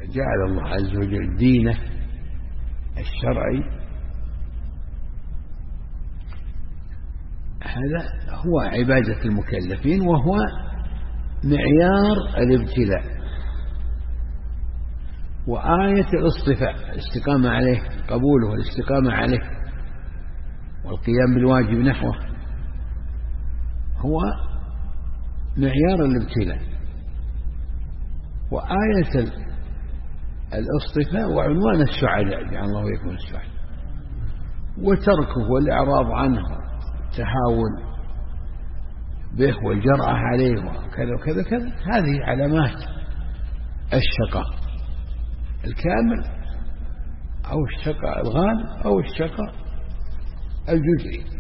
جعل الله عز وجل دينه الشرعي هذا هو عبادة المكلفين، وهو معيار الابتلاء وآية الاصطفاء، الاستقامة عليه، قبوله والاستقامة عليه والقيام بالواجب نحوه، هو معيار الابتلاء وآية الاصطفاء وعنوان السعداء، جعل الله يكون السعداء، وتركه والإعراض عنه والتهاون به والجرأة عليه وكذا وكذا كذا، هذه علامات الشقاء الكامل أو الشقاء الغالب أو الشقاء الجزئي.